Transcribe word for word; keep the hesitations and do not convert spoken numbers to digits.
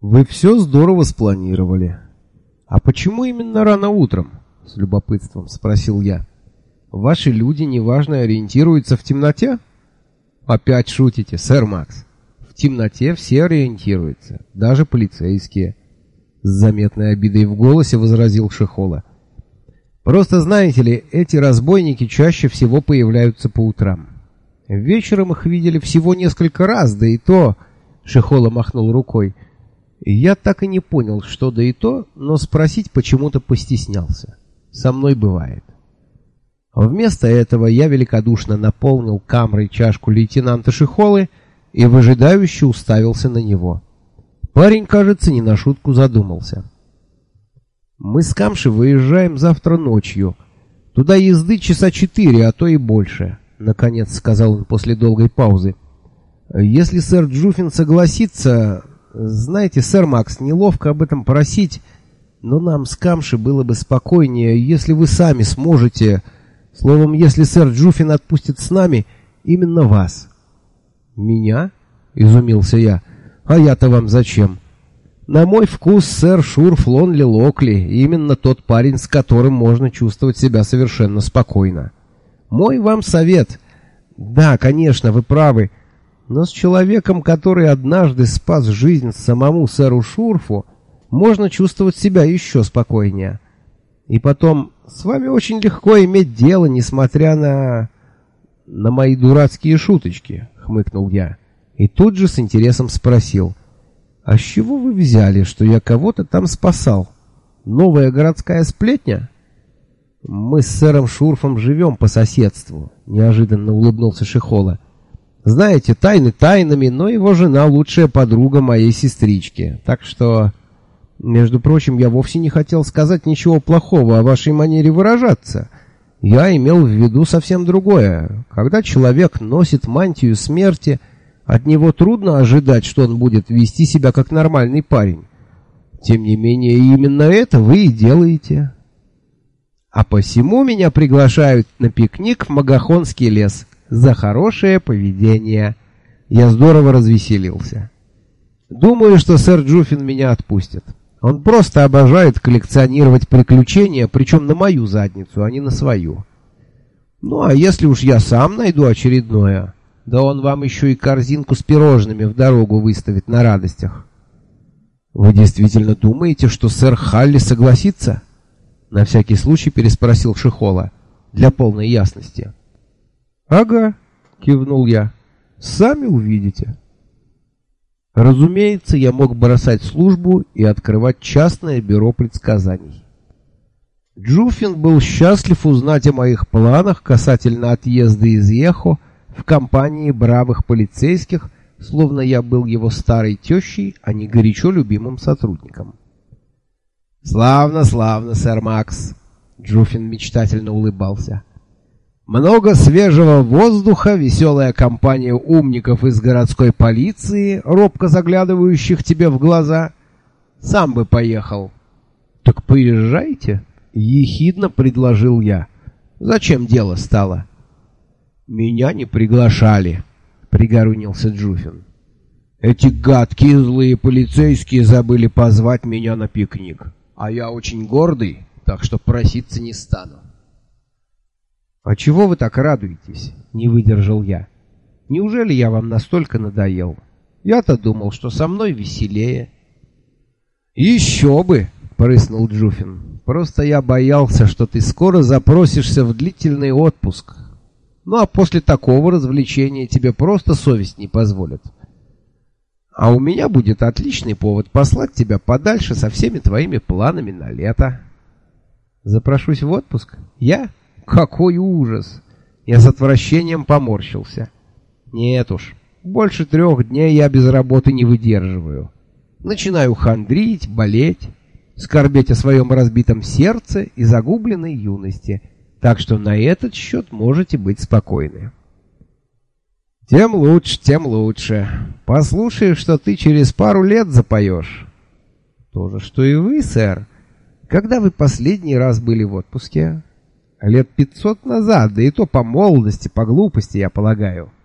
Вы все здорово спланировали. А почему именно рано утром? С любопытством спросил я. Ваши люди неважно ориентируются в темноте? Опять шутите, сэр Макс. В темноте все ориентируются, даже полицейские. С заметной обидой в голосе возразил Шихола. Просто, знаете ли, эти разбойники чаще всего появляются по утрам. Вечером их видели всего несколько раз, да и то... Шихола махнул рукой. Я так и не понял, что да и то, но спросить почему-то постеснялся. Со мной бывает. Вместо этого я великодушно наполнил камрой чашку лейтенанта Шихолы и выжидающе уставился на него. Парень, кажется, не на шутку задумался. Мы с Камши выезжаем завтра ночью. Туда езды часа четыре, а то и больше, наконец сказал он после долгой паузы. Если сэр Джуфин согласится... Знаете, сэр Макс, неловко об этом просить, но нам с Камши было бы спокойнее, если вы сами сможете... Словом, если сэр Джуфин отпустит с нами именно вас. Меня? Изумился я. А я-то вам зачем? На мой вкус сэр Шурф Лонли Локли именно тот парень, с которым можно чувствовать себя совершенно спокойно. Мой вам совет. Да, конечно, вы правы, но с человеком, который однажды спас жизнь самому сэру Шурфу, можно чувствовать себя еще спокойнее. И потом, с вами очень легко иметь дело, несмотря на... на мои дурацкие шуточки, хмыкнул я. И тут же с интересом спросил: а с чего вы взяли, что я кого-то там спасал? Новая городская сплетня? Мы с сэром Шурфом живем по соседству, неожиданно улыбнулся Шихола. Знаете, тайны тайнами, но его жена лучшая подруга моей сестрички. Так что, между прочим, я вовсе не хотел сказать ничего плохого о вашей манере выражаться. Я имел в виду совсем другое. Когда человек носит мантию смерти, от него трудно ожидать, что он будет вести себя как нормальный парень. Тем не менее, именно это вы и делаете. А посему меня приглашают на пикник в Магахонский лес за хорошее поведение. Я здорово развеселился. Думаю, что сэр Джуфин меня отпустит. Он просто обожает коллекционировать приключения, причем на мою задницу, а не на свою. Ну, а если уж я сам найду очередное... Да он вам еще и корзинку с пирожными в дорогу выставит на радостях. Вы действительно думаете, что сэр Халли согласится? На всякий случай переспросил Шихола, для полной ясности. Ага, кивнул я. Сами увидите. Разумеется, я мог бросать службу и открывать частное бюро предсказаний. Джуфин был счастлив узнать о моих планах касательно отъезда из Ехо в компании бравых полицейских, словно я был его старой тещей, а не горячо любимым сотрудником. «Славно, славно, сэр Макс!» Джуфин мечтательно улыбался. «Много свежего воздуха, веселая компания умников из городской полиции, робко заглядывающих тебе в глаза. Сам бы поехал». «Так поезжайте», — ехидно предложил я. «Зачем дело стало?» «Меня не приглашали», — пригорюнился Джуфин. «Эти гадкие злые полицейские забыли позвать меня на пикник, а я очень гордый, так что проситься не стану». «А чего вы так радуетесь?» — не выдержал я. «Неужели я вам настолько надоел? Я-то думал, что со мной веселее». «Еще бы!» — прыснул Джуфин. «Просто я боялся, что ты скоро запросишься в длительный отпуск». Ну а после такого развлечения тебе просто совесть не позволит. А у меня будет отличный повод послать тебя подальше со всеми твоими планами на лето. Запрошусь в отпуск? Я? Какой ужас! Я с отвращением поморщился. Нет уж, больше трех дней я без работы не выдерживаю. Начинаю хандрить, болеть, скорбеть о своем разбитом сердце и загубленной юности. Так что на этот счет можете быть спокойны. Тем лучше, тем лучше. Послушай, что ты через пару лет запоешь. То же, что и вы, сэр. Когда вы последний раз были в отпуске? Лет пятьсот назад, да и то по молодости, по глупости, я полагаю.